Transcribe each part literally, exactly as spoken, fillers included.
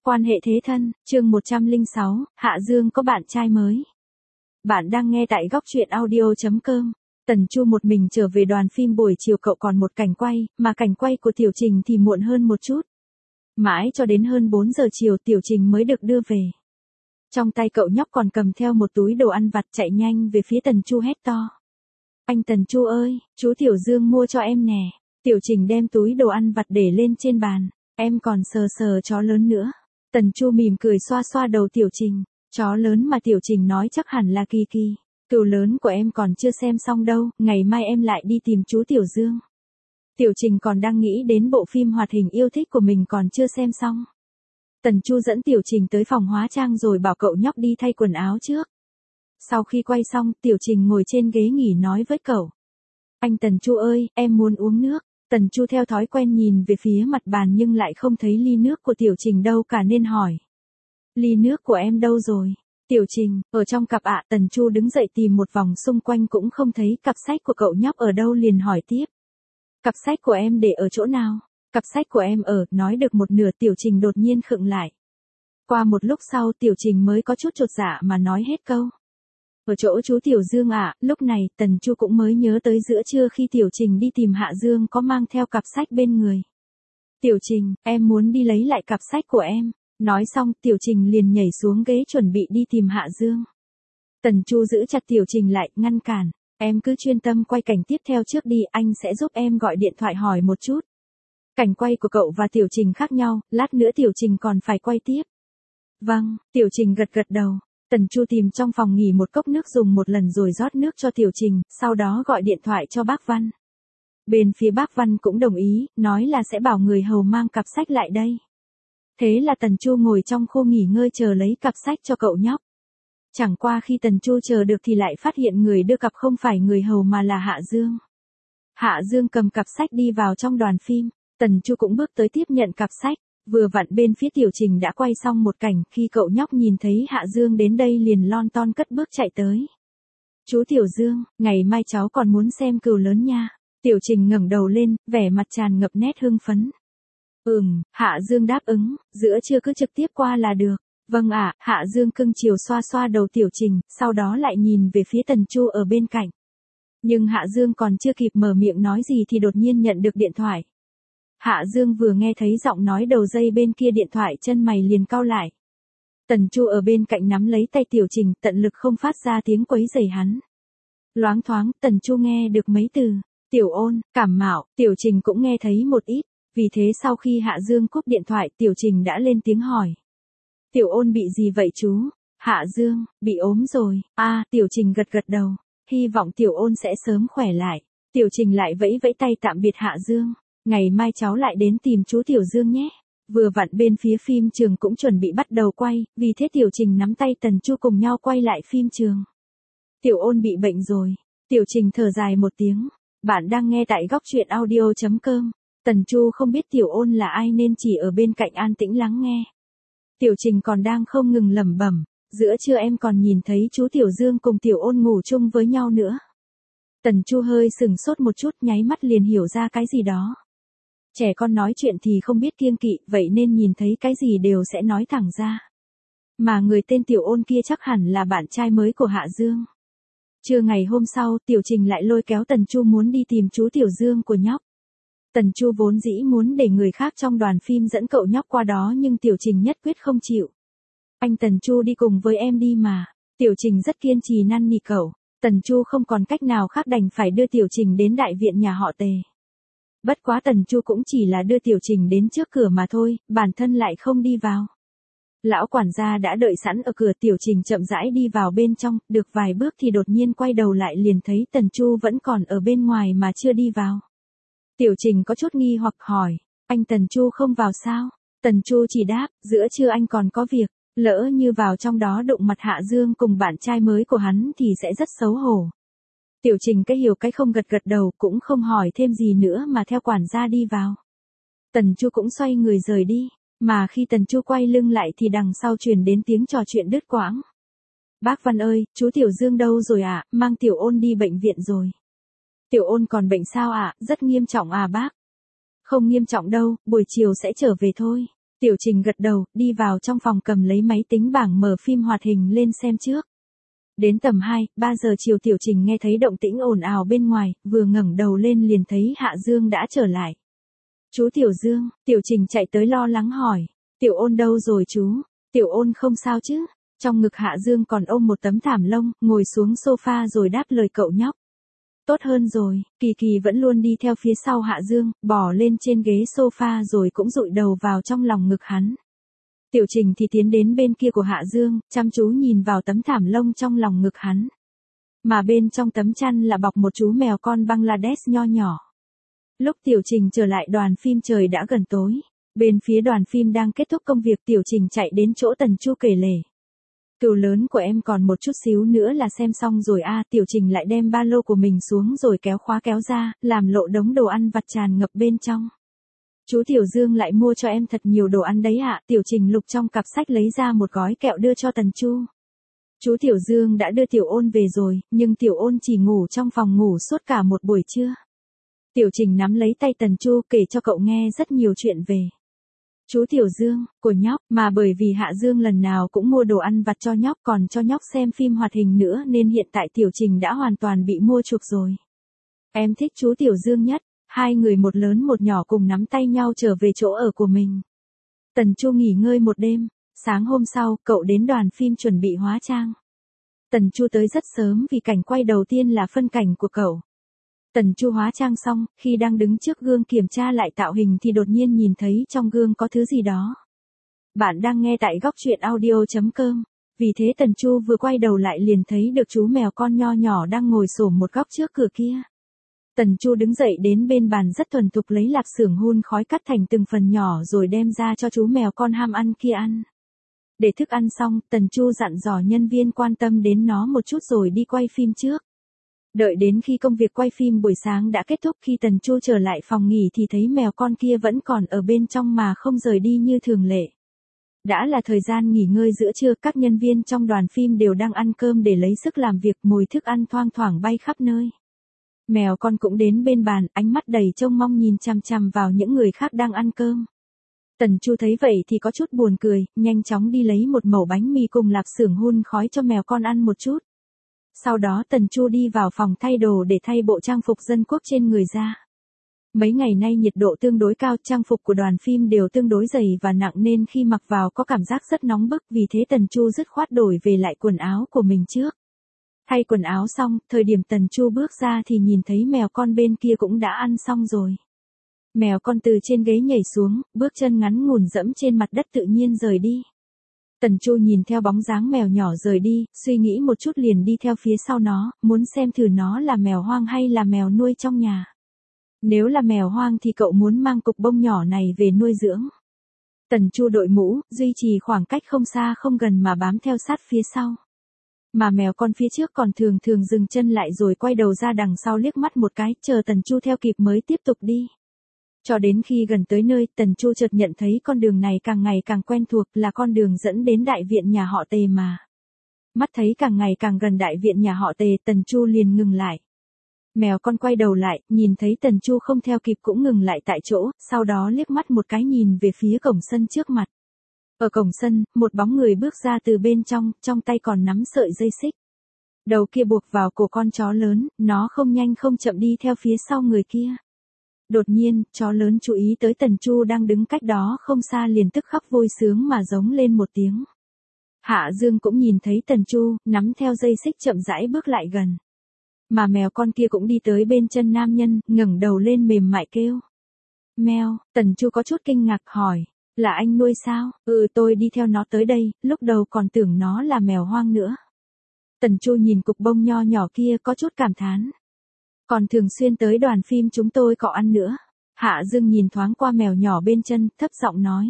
Quan hệ thế thân, chương một trăm lẻ sáu, Hạ Dương có bạn trai mới. Bạn đang nghe tại góc truyện audio chấm com. Tần Chu một mình trở về đoàn phim buổi chiều, cậu còn một cảnh quay, mà cảnh quay của Tiểu Trình thì muộn hơn một chút. Mãi cho đến hơn bốn giờ chiều Tiểu Trình mới được đưa về. Trong tay cậu nhóc còn cầm theo một túi đồ ăn vặt, chạy nhanh về phía Tần Chu hét to. Anh Tần Chu ơi, chú Tiểu Dương mua cho em nè. Tiểu Trình đem túi đồ ăn vặt để lên trên bàn. Em còn sờ sờ chó lớn nữa. Tần Chu mỉm cười xoa xoa đầu Tiểu Trình. Chó lớn mà Tiểu Trình nói chắc hẳn là Kỳ Kỳ. Cừu lớn của em còn chưa xem xong đâu, ngày mai em lại đi tìm chú Tiểu Dương. Tiểu Trình còn đang nghĩ đến bộ phim hoạt hình yêu thích của mình còn chưa xem xong. Tần Chu dẫn Tiểu Trình tới phòng hóa trang rồi bảo cậu nhóc đi thay quần áo trước. Sau khi quay xong, Tiểu Trình ngồi trên ghế nghỉ nói với cậu. Anh Tần Chu ơi, em muốn uống nước. Tần Chu theo thói quen nhìn về phía mặt bàn nhưng lại không thấy ly nước của Tiểu Trình đâu cả nên hỏi. Ly nước của em đâu rồi? Tiểu Trình, ở trong cặp ạ. Tần Chu đứng dậy tìm một vòng xung quanh cũng không thấy cặp sách của cậu nhóc ở đâu liền hỏi tiếp. Cặp sách của em để ở chỗ nào? Cặp sách của em ở, nói được một nửa Tiểu Trình đột nhiên khựng lại. Qua một lúc sau Tiểu Trình mới có chút chột dạ mà nói hết câu. Ở chỗ chú Tiểu Dương ạ. Lúc này Tần Chu cũng mới nhớ tới giữa trưa khi Tiểu Trình đi tìm Hạ Dương có mang theo cặp sách bên người. Tiểu Trình, em muốn đi lấy lại cặp sách của em. Nói xong Tiểu Trình liền nhảy xuống ghế chuẩn bị đi tìm Hạ Dương. Tần Chu giữ chặt Tiểu Trình lại, ngăn cản. Em cứ chuyên tâm quay cảnh tiếp theo trước đi, anh sẽ giúp em gọi điện thoại hỏi một chút. Cảnh quay của cậu và Tiểu Trình khác nhau, lát nữa Tiểu Trình còn phải quay tiếp. Vâng, Tiểu Trình gật gật đầu. Tần Chu tìm trong phòng nghỉ một cốc nước dùng một lần rồi rót nước cho Tiểu Trình, sau đó gọi điện thoại cho bác Văn. Bên phía bác Văn cũng đồng ý, nói là sẽ bảo người hầu mang cặp sách lại đây. Thế là Tần Chu ngồi trong khu nghỉ ngơi chờ lấy cặp sách cho cậu nhóc. Chẳng qua khi Tần Chu chờ được thì lại phát hiện người đưa cặp không phải người hầu mà là Hạ Dương. Hạ Dương cầm cặp sách đi vào trong đoàn phim, Tần Chu cũng bước tới tiếp nhận cặp sách. Vừa vặn bên phía Tiểu Trình đã quay xong một cảnh, khi cậu nhóc nhìn thấy Hạ Dương đến đây liền lon ton cất bước chạy tới. Chú Tiểu Dương, ngày mai cháu còn muốn xem cừu lớn nha. Tiểu Trình ngẩng đầu lên, vẻ mặt tràn ngập nét hưng phấn. Ừm, Hạ Dương đáp ứng, giữa trưa cứ trực tiếp qua là được. Vâng ạ. Hạ Dương cưng chiều xoa xoa đầu Tiểu Trình, sau đó lại nhìn về phía Tần Chu ở bên cạnh. Nhưng Hạ Dương còn chưa kịp mở miệng nói gì thì đột nhiên nhận được điện thoại. Hạ Dương vừa nghe thấy giọng nói đầu dây bên kia điện thoại chân mày liền cau lại. Tần Chu ở bên cạnh nắm lấy tay Tiểu Trình, tận lực không phát ra tiếng quấy rầy hắn. Loáng thoáng, Tần Chu nghe được mấy từ, Tiểu Ôn, cảm mạo. Tiểu Trình cũng nghe thấy một ít, vì thế sau khi Hạ Dương cúp điện thoại Tiểu Trình đã lên tiếng hỏi. Tiểu Ôn bị gì vậy chú? Hạ Dương, bị ốm rồi. À, Tiểu Trình gật gật đầu, hy vọng Tiểu Ôn sẽ sớm khỏe lại. Tiểu Trình lại vẫy vẫy tay tạm biệt Hạ Dương. Ngày mai cháu lại đến tìm chú Tiểu Dương nhé. Vừa vặn bên phía phim trường cũng chuẩn bị bắt đầu quay, vì thế Tiểu Trình nắm tay Tần Chu cùng nhau quay lại phim trường. Tiểu Ôn bị bệnh rồi. Tiểu Trình thở dài một tiếng. Bạn đang nghe tại góc truyện audio chấm com. Tần Chu không biết Tiểu Ôn là ai nên chỉ ở bên cạnh an tĩnh lắng nghe. Tiểu Trình còn đang không ngừng lẩm bẩm. Giữa trưa em còn nhìn thấy chú Tiểu Dương cùng Tiểu Ôn ngủ chung với nhau nữa. Tần Chu hơi sừng sốt một chút, nháy mắt liền hiểu ra cái gì đó. Trẻ con nói chuyện thì không biết kiêng kỵ, vậy nên nhìn thấy cái gì đều sẽ nói thẳng ra. Mà người tên Tiểu Ôn kia chắc hẳn là bạn trai mới của Hạ Dương. Trưa ngày hôm sau, Tiểu Trình lại lôi kéo Tần Chu muốn đi tìm chú Tiểu Dương của nhóc. Tần Chu vốn dĩ muốn để người khác trong đoàn phim dẫn cậu nhóc qua đó nhưng Tiểu Trình nhất quyết không chịu. Anh Tần Chu đi cùng với em đi mà. Tiểu Trình rất kiên trì năn nỉ cậu. Tần Chu không còn cách nào khác đành phải đưa Tiểu Trình đến đại viện nhà họ Tề. Bất quá Tần Chu cũng chỉ là đưa Tiểu Trình đến trước cửa mà thôi, bản thân lại không đi vào. Lão quản gia đã đợi sẵn ở cửa. Tiểu Trình chậm rãi đi vào bên trong, được vài bước thì đột nhiên quay đầu lại liền thấy Tần Chu vẫn còn ở bên ngoài mà chưa đi vào. Tiểu Trình có chút nghi hoặc hỏi, anh Tần Chu không vào sao? Tần Chu chỉ đáp, giữa trưa anh còn có việc, lỡ như vào trong đó đụng mặt Hạ Dương cùng bạn trai mới của hắn thì sẽ rất xấu hổ. Tiểu Trình cái hiểu cái không gật gật đầu, cũng không hỏi thêm gì nữa mà theo quản gia đi vào. Tần Chu cũng xoay người rời đi, mà khi Tần Chu quay lưng lại thì đằng sau truyền đến tiếng trò chuyện đứt quãng. Bác Văn ơi, chú Tiểu Dương đâu rồi ạ? À? Mang Tiểu Ôn đi bệnh viện rồi. Tiểu Ôn còn bệnh sao ạ? À? Rất nghiêm trọng à bác? Không nghiêm trọng đâu, buổi chiều sẽ trở về thôi. Tiểu Trình gật đầu, đi vào trong phòng cầm lấy máy tính bảng mở phim hoạt hình lên xem trước. Đến tầm hai, ba giờ chiều Tiểu Trình nghe thấy động tĩnh ồn ào bên ngoài, vừa ngẩng đầu lên liền thấy Hạ Dương đã trở lại. Chú Tiểu Dương, Tiểu Trình chạy tới lo lắng hỏi. Tiểu Ôn đâu rồi chú? Tiểu Ôn không sao chứ? Trong ngực Hạ Dương còn ôm một tấm thảm lông, ngồi xuống sofa rồi đáp lời cậu nhóc. Tốt hơn rồi, Kỳ Kỳ vẫn luôn đi theo phía sau Hạ Dương, bò lên trên ghế sofa rồi cũng dụi đầu vào trong lòng ngực hắn. Tiểu Trình thì tiến đến bên kia của Hạ Dương, chăm chú nhìn vào tấm thảm lông trong lòng ngực hắn. Mà bên trong tấm chăn là bọc một chú mèo con Bangladesh nho nhỏ. Lúc Tiểu Trình trở lại đoàn phim trời đã gần tối. Bên phía đoàn phim đang kết thúc công việc Tiểu Trình chạy đến chỗ Tần Chu kể lể. Cừu lớn của em còn một chút xíu nữa là xem xong rồi a. Tiểu Trình lại đem ba lô của mình xuống rồi kéo khóa kéo ra, làm lộ đống đồ ăn vặt tràn ngập bên trong. Chú Tiểu Dương lại mua cho em thật nhiều đồ ăn đấy ạ. Tiểu Trình lục trong cặp sách lấy ra một gói kẹo đưa cho Tần Chu. Chú Tiểu Dương đã đưa Tiểu Ôn về rồi, nhưng Tiểu Ôn chỉ ngủ trong phòng ngủ suốt cả một buổi trưa. Tiểu Trình nắm lấy tay Tần Chu kể cho cậu nghe rất nhiều chuyện về chú Tiểu Dương, của nhóc, mà bởi vì Hạ Dương lần nào cũng mua đồ ăn vặt cho nhóc còn cho nhóc xem phim hoạt hình nữa nên hiện tại Tiểu Trình đã hoàn toàn bị mua chuộc rồi. Em thích chú Tiểu Dương nhất, hai người một lớn một nhỏ cùng nắm tay nhau trở về chỗ ở của mình. Tần Chu nghỉ ngơi một đêm, sáng hôm sau cậu đến đoàn phim chuẩn bị hóa trang. Tần Chu tới rất sớm vì cảnh quay đầu tiên là phân cảnh của cậu. Tần Chu hóa trang xong, khi đang đứng trước gương kiểm tra lại tạo hình thì đột nhiên nhìn thấy trong gương có thứ gì đó. Bạn đang nghe tại góc truyện audio chấm com. Vì thế Tần Chu vừa quay đầu lại liền thấy được chú mèo con nho nhỏ đang ngồi xổm một góc trước cửa kia. Tần Chu đứng dậy đến bên bàn rất thuần thục lấy lạp xưởng hun khói cắt thành từng phần nhỏ rồi đem ra cho chú mèo con ham ăn kia ăn. Để thức ăn xong, Tần Chu dặn dò nhân viên quan tâm đến nó một chút rồi đi quay phim trước. Đợi đến khi công việc quay phim buổi sáng đã kết thúc khi Tần Chu trở lại phòng nghỉ thì thấy mèo con kia vẫn còn ở bên trong mà không rời đi như thường lệ. Đã là thời gian nghỉ ngơi giữa trưa, các nhân viên trong đoàn phim đều đang ăn cơm để lấy sức làm việc, mùi thức ăn thoang thoảng bay khắp nơi. Mèo con cũng đến bên bàn, ánh mắt đầy trông mong nhìn chằm chằm vào những người khác đang ăn cơm. Tần Chu thấy vậy thì có chút buồn cười, nhanh chóng đi lấy một mẩu bánh mì cùng lạp xưởng hun khói cho mèo con ăn một chút. Sau đó Tần Chu đi vào phòng thay đồ để thay bộ trang phục dân quốc trên người ra. Mấy ngày nay nhiệt độ tương đối cao, trang phục của đoàn phim đều tương đối dày và nặng nên khi mặc vào có cảm giác rất nóng bức, vì thế Tần Chu dứt khoát đổi về lại quần áo của mình trước. Thay quần áo xong, thời điểm Tần Chu bước ra thì nhìn thấy mèo con bên kia cũng đã ăn xong rồi. Mèo con từ trên ghế nhảy xuống, bước chân ngắn ngủn dẫm trên mặt đất tự nhiên rời đi. Tần Chu nhìn theo bóng dáng mèo nhỏ rời đi, suy nghĩ một chút liền đi theo phía sau nó, muốn xem thử nó là mèo hoang hay là mèo nuôi trong nhà. Nếu là mèo hoang thì cậu muốn mang cục bông nhỏ này về nuôi dưỡng. Tần Chu đội mũ, duy trì khoảng cách không xa không gần mà bám theo sát phía sau. Mà mèo con phía trước còn thường thường dừng chân lại rồi quay đầu ra đằng sau liếc mắt một cái, chờ Tần Chu theo kịp mới tiếp tục đi. Cho đến khi gần tới nơi, Tần Chu chợt nhận thấy con đường này càng ngày càng quen thuộc, là con đường dẫn đến đại viện nhà họ Tề mà. Mắt thấy càng ngày càng gần đại viện nhà họ Tề, Tần Chu liền ngừng lại. Mèo con quay đầu lại, nhìn thấy Tần Chu không theo kịp cũng ngừng lại tại chỗ, sau đó liếc mắt một cái nhìn về phía cổng sân trước mặt. Ở cổng sân, một bóng người bước ra từ bên trong, trong tay còn nắm sợi dây xích. Đầu kia buộc vào cổ con chó lớn, nó không nhanh không chậm đi theo phía sau người kia. Đột nhiên, chó lớn chú ý tới Tần Chu đang đứng cách đó không xa liền tức khắc vui sướng mà giống lên một tiếng. Hạ Dương cũng nhìn thấy Tần Chu, nắm theo dây xích chậm rãi bước lại gần. Mà mèo con kia cũng đi tới bên chân nam nhân, ngẩng đầu lên mềm mại kêu. Mèo, Tần Chu có chút kinh ngạc hỏi, là anh nuôi sao? Ừ, tôi đi theo nó tới đây, lúc đầu còn tưởng nó là mèo hoang nữa. Tần Chu nhìn cục bông nho nhỏ kia có chút cảm thán. Còn thường xuyên tới đoàn phim chúng tôi cọ ăn nữa. Hạ Dương nhìn thoáng qua mèo nhỏ bên chân, thấp giọng nói.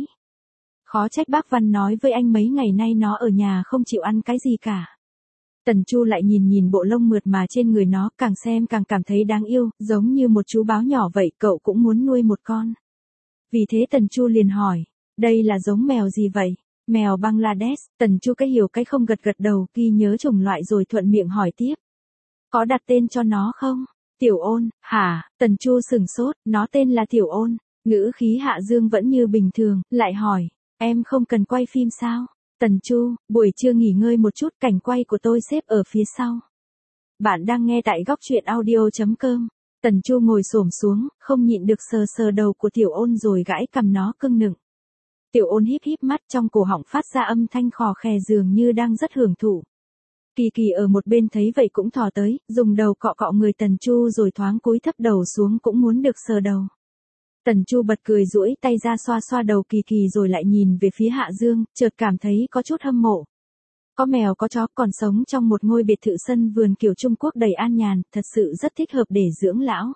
Khó trách bác Văn nói với anh mấy ngày nay nó ở nhà không chịu ăn cái gì cả. Tần Chu lại nhìn nhìn bộ lông mượt mà trên người nó, càng xem càng cảm thấy đáng yêu, giống như một chú báo nhỏ vậy, cậu cũng muốn nuôi một con. Vì thế Tần Chu liền hỏi, đây là giống mèo gì vậy? Mèo Bangladesh. Tần Chu cái hiểu cái không gật gật đầu, ghi nhớ chủng loại rồi thuận miệng hỏi tiếp. Có đặt tên cho nó không? Tiểu Ôn. Hả? Tần Chu sừng sốt, nó tên là Tiểu Ôn. Ngữ khí Hạ Dương vẫn như bình thường, lại hỏi, Em không cần quay phim sao? Tần Chu, buổi trưa nghỉ ngơi một chút, cảnh quay của tôi xếp ở phía sau. Bạn đang nghe tại góc truyện audio.com. Tần Chu ngồi xổm xuống, không nhịn được sờ sờ đầu của Tiểu Ôn rồi gãi cằm nó cưng nựng. Tiểu Ôn híp híp mắt, trong cổ họng phát ra âm thanh khò khè dường như đang rất hưởng thụ. Kỳ Kỳ ở một bên thấy vậy cũng thò tới, dùng đầu cọ cọ người Tần Chu rồi thoáng cúi thấp đầu xuống cũng muốn được sờ đầu. Tần Chu bật cười duỗi tay ra xoa xoa đầu Kỳ Kỳ rồi lại nhìn về phía Hạ Dương, chợt cảm thấy có chút hâm mộ. Có mèo có chó còn sống trong một ngôi biệt thự sân vườn kiểu Trung Quốc đầy an nhàn, thật sự rất thích hợp để dưỡng lão.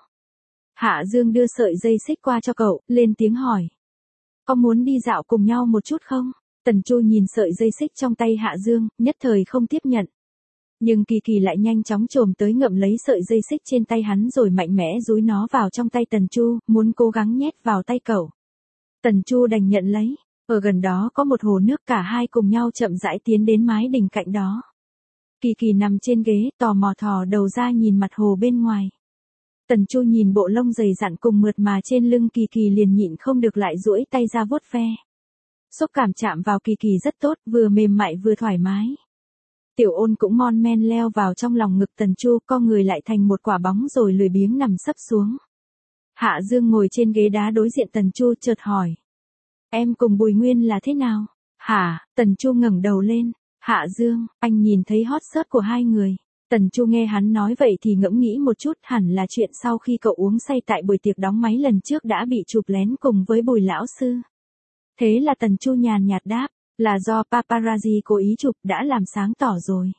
Hạ Dương đưa sợi dây xích qua cho cậu, lên tiếng hỏi. Có muốn đi dạo cùng nhau một chút không? Tần Chu nhìn sợi dây xích trong tay Hạ Dương, nhất thời không tiếp nhận. Nhưng Kỳ Kỳ lại nhanh chóng chồm tới ngậm lấy sợi dây xích trên tay hắn rồi mạnh mẽ dúi nó vào trong tay Tần Chu, muốn cố gắng nhét vào tay cậu. Tần Chu đành nhận lấy. Ở gần đó có một hồ nước, cả hai cùng nhau chậm rãi tiến đến mái đình cạnh đó. Kỳ Kỳ nằm trên ghế, tò mò thò đầu ra nhìn mặt hồ bên ngoài. Tần Chu nhìn bộ lông dày dặn cùng mượt mà trên lưng Kỳ Kỳ liền nhịn không được lại duỗi tay ra vuốt ve. Xúc cảm chạm vào Kỳ Kỳ rất tốt, vừa mềm mại vừa thoải mái. Tiểu Ôn cũng mon men leo vào trong lòng ngực Tần Chu, co người lại thành một quả bóng rồi lười biếng nằm sấp xuống. Hạ Dương ngồi trên ghế đá đối diện Tần Chu chợt hỏi. Em cùng Bùi Nguyên là thế nào? Hả? Tần Chu ngẩng đầu lên. Hạ Dương, anh nhìn thấy hot search của hai người. Tần Chu nghe hắn nói vậy thì ngẫm nghĩ một chút, hẳn là chuyện sau khi cậu uống say tại buổi tiệc đóng máy lần trước đã bị chụp lén cùng với Bùi lão sư. Thế là Tần Chu nhàn nhạt đáp, là do paparazzi cố ý chụp, đã làm sáng tỏ rồi.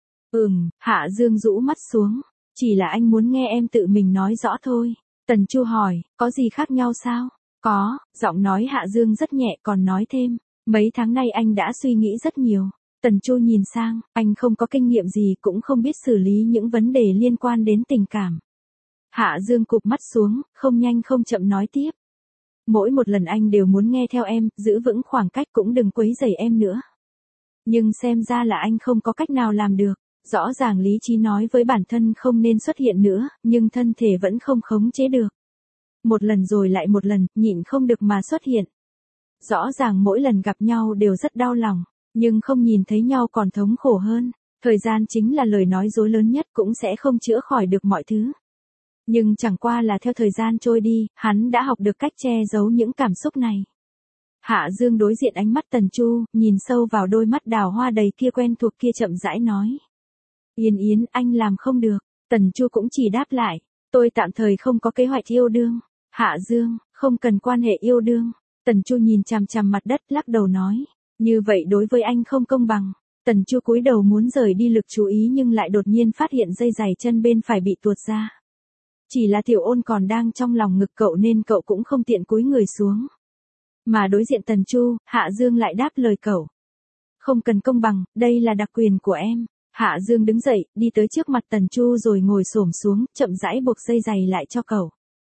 Ừm, Hạ Dương rũ mắt xuống. Chỉ là anh muốn nghe em tự mình nói rõ thôi. Tần Chu hỏi, có gì khác nhau sao? Có, giọng nói Hạ Dương rất nhẹ còn nói thêm, mấy tháng nay anh đã suy nghĩ rất nhiều. Tần Chu nhìn sang, anh không có kinh nghiệm gì cũng không biết xử lý những vấn đề liên quan đến tình cảm. Hạ Dương cụp mắt xuống, không nhanh không chậm nói tiếp. Mỗi một lần anh đều muốn nghe theo em, giữ vững khoảng cách cũng đừng quấy rầy em nữa. Nhưng xem ra là anh không có cách nào làm được. Rõ ràng lý trí nói với bản thân không nên xuất hiện nữa, nhưng thân thể vẫn không khống chế được. Một lần rồi lại một lần, nhịn không được mà xuất hiện. Rõ ràng mỗi lần gặp nhau đều rất đau lòng, nhưng không nhìn thấy nhau còn thống khổ hơn. Thời gian chính là lời nói dối lớn nhất, cũng sẽ không chữa khỏi được mọi thứ. Nhưng chẳng qua là theo thời gian trôi đi, hắn đã học được cách che giấu những cảm xúc này. Hạ Dương đối diện ánh mắt Tần Chu, nhìn sâu vào đôi mắt đào hoa đầy kia quen thuộc kia chậm rãi nói. Yên Yến, anh làm không được. Tần Chu cũng chỉ đáp lại, tôi tạm thời không có kế hoạch yêu đương. Hạ Dương, không cần quan hệ yêu đương. Tần Chu nhìn chằm chằm mặt đất lắc đầu nói, như vậy đối với anh không công bằng. Tần Chu cúi đầu muốn rời đi lực chú ý nhưng lại đột nhiên phát hiện dây giày chân bên phải bị tuột ra. Chỉ là Tiểu Ôn còn đang trong lòng ngực cậu nên cậu cũng không tiện cúi người xuống. Mà đối diện Tần Chu, Hạ Dương lại đáp lời cậu. Không cần công bằng, đây là đặc quyền của em. Hạ Dương đứng dậy, đi tới trước mặt Tần Chu rồi ngồi xổm xuống, chậm rãi buộc dây giày lại cho cậu.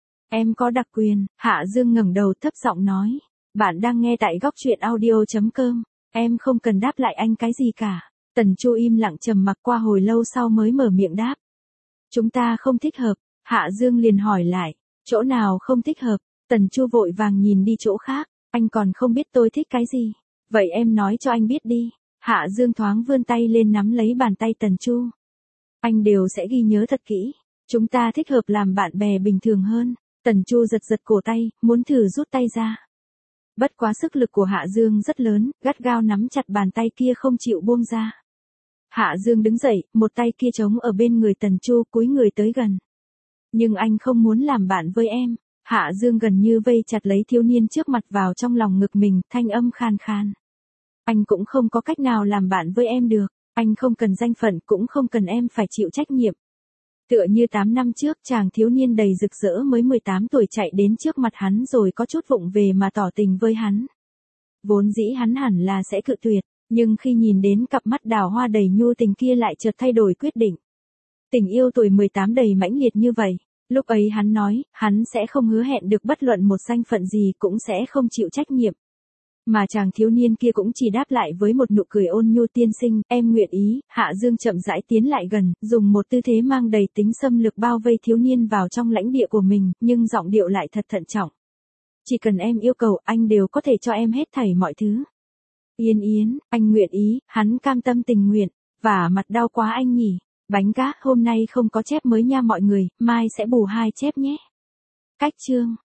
Em có đặc quyền. Hạ Dương ngẩng đầu thấp giọng nói. Bạn đang nghe tại góc truyện audio.com. Em không cần đáp lại anh cái gì cả. Tần Chu im lặng trầm mặc qua hồi lâu sau mới mở miệng đáp. Chúng ta không thích hợp. Hạ Dương liền hỏi lại. Chỗ nào không thích hợp? Tần Chu vội vàng nhìn đi chỗ khác. Anh còn không biết tôi thích cái gì. Vậy em nói cho anh biết đi. Hạ Dương thoáng vươn tay lên nắm lấy bàn tay Tần Chu. Anh đều sẽ ghi nhớ thật kỹ. Chúng ta thích hợp làm bạn bè bình thường hơn. Tần Chu giật giật cổ tay, muốn thử rút tay ra. Bất quá sức lực của Hạ Dương rất lớn, gắt gao nắm chặt bàn tay kia không chịu buông ra. Hạ Dương đứng dậy, một tay kia trống ở bên người Tần Chu cúi người tới gần. Nhưng anh không muốn làm bạn với em. Hạ Dương gần như vây chặt lấy thiếu niên trước mặt vào trong lòng ngực mình, thanh âm khan khan. Anh cũng không có cách nào làm bạn với em được. Anh không cần danh phận cũng không cần em phải chịu trách nhiệm. Tựa như tám năm trước chàng thiếu niên đầy rực rỡ mới mười tám tuổi chạy đến trước mặt hắn rồi có chút vụng về mà tỏ tình với hắn. Vốn dĩ hắn hẳn là sẽ cự tuyệt, nhưng khi nhìn đến cặp mắt đào hoa đầy nhu tình kia lại chợt thay đổi quyết định. Tình yêu tuổi mười tám đầy mãnh liệt như vậy, lúc ấy hắn nói, hắn sẽ không hứa hẹn được bất luận một danh phận gì cũng sẽ không chịu trách nhiệm. Mà chàng thiếu niên kia cũng chỉ đáp lại với một nụ cười ôn nhu tiên sinh, em nguyện ý. Hạ Dương chậm rãi tiến lại gần, dùng một tư thế mang đầy tính xâm lược bao vây thiếu niên vào trong lãnh địa của mình, nhưng giọng điệu lại thật thận trọng. Chỉ cần em yêu cầu, anh đều có thể cho em hết thảy mọi thứ. Yên Yến, anh nguyện ý, hắn cam tâm tình nguyện, và mặt đau quá anh nhỉ. Bánh gác hôm nay không có chép mới nha mọi người, mai sẽ bù hai chép nhé. Cách chương